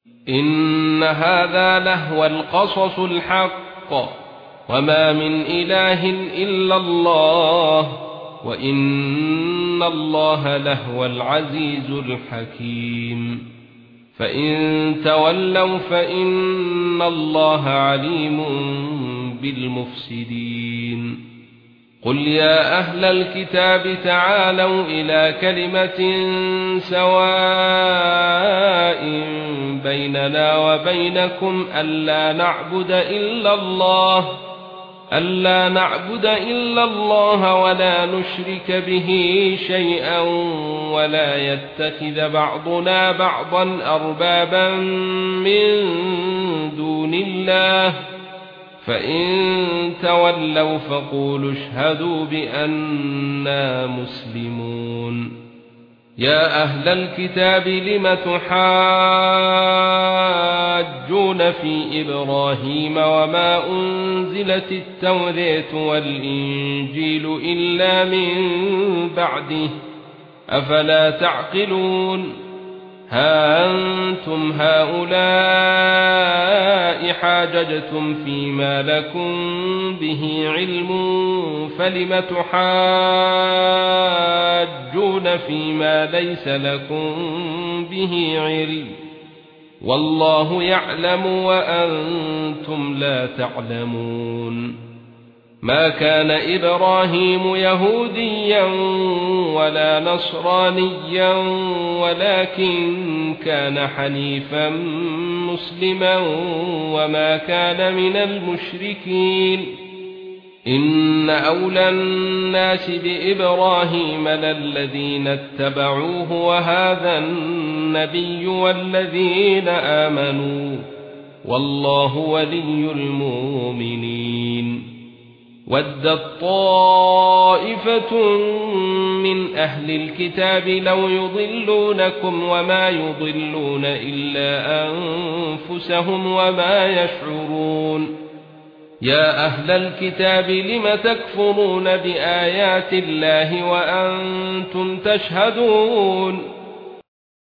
إن هذا لهو القصص الحق وما من إله إلا الله وإن الله لهو العزيز الحكيم فإن تولوا فإن الله عليم بالمفسدين قل يا أهل الكتاب تعالوا إلى كلمة سواء بيننا وبينكم ألا نعبد إلا الله ولا نشرك به شيئا ولا يتخذ بعضنا بعضا أربابا من دون الله فإن تولوا فقولوا اشهدوا بأننا مسلمون يا أهل الكتاب لم تحاجون في إبراهيم وما أنزلت التوراة والإنجيل إلا من بعده أفلا تعقلون ها أنتم هؤلاء حاججتم فيما لكم به علم فلم تحاجون فيما ليس لكم به علم والله يعلم وأنتم لا تعلمون ما كان إبراهيم يهوديا ولا نصرانيا ولكن كان حنيفا مسلما وما كان من المشركين إن أولى الناس بإبراهيم للذين اتبعوه وهذا النبي والذين آمنوا والله ولي المؤمنين ودت طائفة من أهل الكتاب لو يضلونكم وما يضلون إلا أنفسهم وما يشعرون يا أهل الكتاب لم تكفرون بآيات الله وأنتم تشهدون